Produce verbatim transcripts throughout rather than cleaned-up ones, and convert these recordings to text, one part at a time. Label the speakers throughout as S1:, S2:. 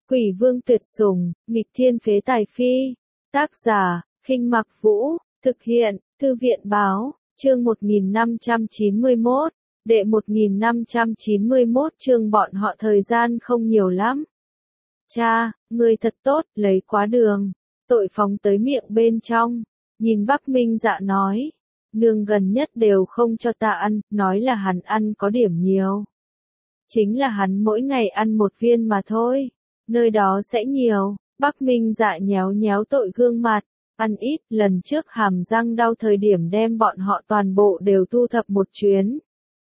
S1: Quỷ vương tuyệt sủng, nghịch thiên phế tài phi. Tác giả, Khinh Mặc Vũ, thực hiện, Thư viện báo, chương một nghìn năm trăm chín mươi mốt, đệ một nghìn năm trăm chín mươi mốt chương bọn họ thời gian không nhiều lắm. Cha, người thật tốt, lấy quá đường, tội phóng tới miệng bên trong, nhìn Bắc Minh Dạ nói, nương gần nhất đều không cho ta ăn, nói là hắn ăn có điểm nhiều. Chính là hắn mỗi ngày ăn một viên mà thôi, nơi đó sẽ nhiều. Bắc Minh Dạ nhéo nhéo tội gương mặt, ăn ít, lần trước hàm răng đau thời điểm đem bọn họ toàn bộ đều thu thập một chuyến.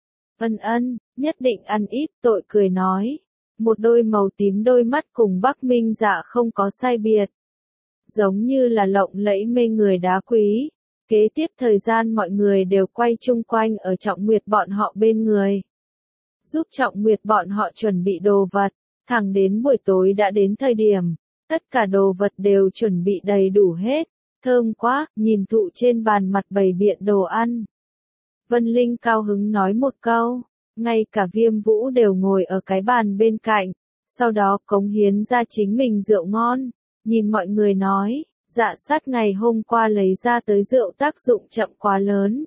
S1: Ân ân, nhất định ăn ít, tội cười nói. Một đôi màu tím đôi mắt cùng Bắc Minh Dạ không có sai biệt. Giống như là lộng lẫy mê người đá quý. Kế tiếp thời gian mọi người đều quay chung quanh ở Trọng Nguyệt bọn họ bên người. Giúp Trọng Nguyệt bọn họ chuẩn bị đồ vật, thẳng đến buổi tối đã đến thời điểm. Tất cả đồ vật đều chuẩn bị đầy đủ hết. Thơm quá, nhìn thụ trên bàn mặt bày biện đồ ăn. Vân Linh cao hứng nói một câu, ngay cả Viêm Vũ đều ngồi ở cái bàn bên cạnh, sau đó cống hiến ra chính mình rượu ngon, nhìn mọi người nói, Dạ Sát ngày hôm qua lấy ra tới rượu tác dụng chậm quá lớn.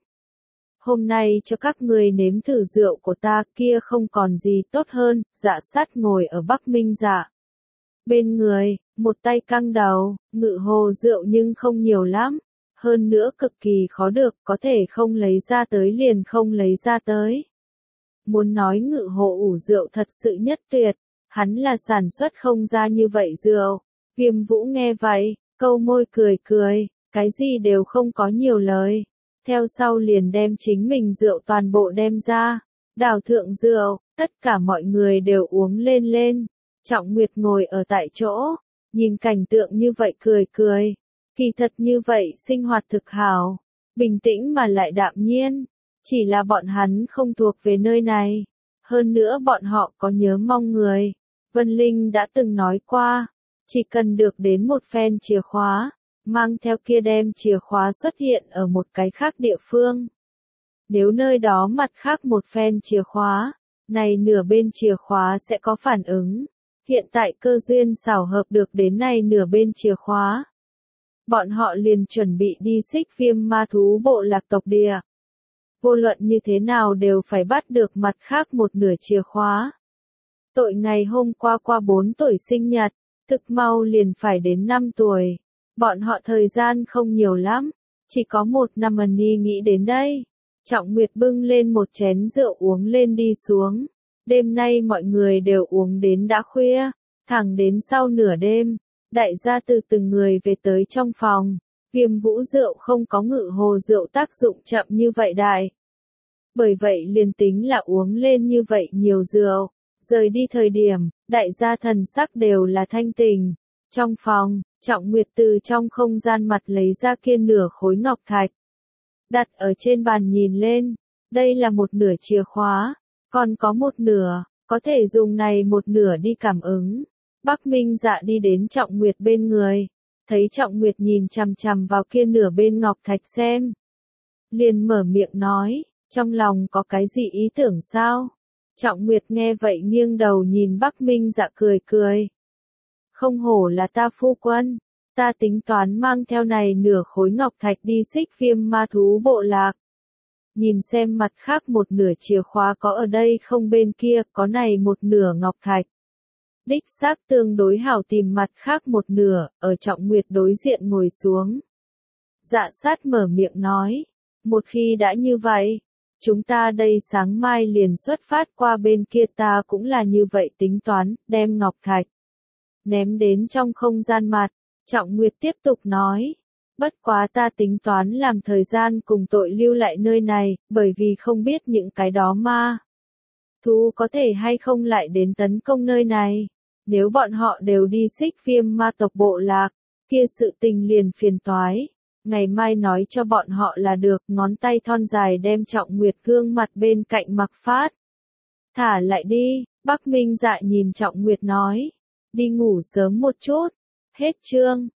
S1: Hôm nay cho các người nếm thử rượu của ta, kia không còn gì tốt hơn. Dạ Sát ngồi ở Bắc Minh Dạ bên người, một tay căng đầu, ngự hồ rượu nhưng không nhiều lắm, hơn nữa cực kỳ khó được, có thể không lấy ra tới liền không lấy ra tới. Muốn nói ngự hồ ủ rượu thật sự nhất tuyệt, hắn là sản xuất không ra như vậy rượu. Viêm Vũ nghe vậy, câu môi cười cười, cái gì đều không có nhiều lời. Theo sau liền đem chính mình rượu toàn bộ đem ra, đảo thượng rượu, tất cả mọi người đều uống lên lên. Trọng Nguyệt ngồi ở tại chỗ, nhìn cảnh tượng như vậy cười cười. Kỳ thật như vậy sinh hoạt thực hảo, bình tĩnh mà lại đạm nhiên. Chỉ là bọn hắn không thuộc về nơi này. Hơn nữa bọn họ có nhớ mong người. Vân Linh đã từng nói qua, chỉ cần được đến một phen chìa khóa, mang theo kia đem chìa khóa xuất hiện ở một cái khác địa phương. Nếu nơi đó mặt khác một phen chìa khóa, này nửa bên chìa khóa sẽ có phản ứng. Hiện tại cơ duyên xảo hợp được đến này nửa bên chìa khóa. Bọn họ liền chuẩn bị đi Xích Viêm ma thú bộ lạc tộc địa. Vô luận như thế nào đều phải bắt được mặt khác một nửa chìa khóa. Tội ngày hôm qua qua bốn tuổi sinh nhật, thực mau liền phải đến năm tuổi. Bọn họ thời gian không nhiều lắm, chỉ có một năm ẩn đi nghĩ đến đây. Trọng Nguyệt bưng lên một chén rượu uống lên đi xuống. Đêm nay mọi người đều uống đến đã khuya, thẳng đến sau nửa đêm, đại gia từ từng người về tới trong phòng. Viêm Vũ rượu không có ngự hồ rượu tác dụng chậm như vậy đại. Bởi vậy liền tính là uống lên như vậy nhiều rượu, rời đi thời điểm, đại gia thần sắc đều là thanh tình. Trong phòng, Trọng Nguyệt từ trong không gian mặt lấy ra kia nửa khối ngọc thạch. Đặt ở trên bàn nhìn lên, đây là một nửa chìa khóa, còn có một nửa, có thể dùng này một nửa đi cảm ứng. Bắc Minh Dạ đi đến Trọng Nguyệt bên người, thấy Trọng Nguyệt nhìn chằm chằm vào kia nửa bên ngọc thạch xem. Liền mở miệng nói, trong lòng có cái gì ý tưởng sao? Trọng Nguyệt nghe vậy nghiêng đầu nhìn Bắc Minh Dạ cười cười. Không hổ là ta phu quân, ta tính toán mang theo này nửa khối ngọc thạch đi Xích Viêm ma thú bộ lạc. Nhìn xem mặt khác một nửa chìa khóa có ở đây không, bên kia có này một nửa ngọc thạch. Đích xác tương đối hảo tìm mặt khác một nửa, ở Trọng Nguyệt đối diện ngồi xuống. Dạ Sát mở miệng nói, một khi đã như vậy, chúng ta đây sáng mai liền xuất phát qua bên kia, ta cũng là như vậy tính toán, đem ngọc thạch ném đến trong không gian mặt. Trọng Nguyệt tiếp tục nói, bất quá ta tính toán làm thời gian cùng tội lưu lại nơi này, bởi vì không biết những cái đó ma thú có thể hay không lại đến tấn công nơi này. Nếu bọn họ đều đi Xích Viêm ma tộc bộ lạc, kia sự tình liền phiền toái. Ngày mai nói cho bọn họ là được. Ngón tay thon dài đem Trọng Nguyệt gương mặt bên cạnh mặc phát. Thả lại đi. Bắc Minh Dạ nhìn Trọng Nguyệt nói, đi ngủ sớm một chút. Hết chương.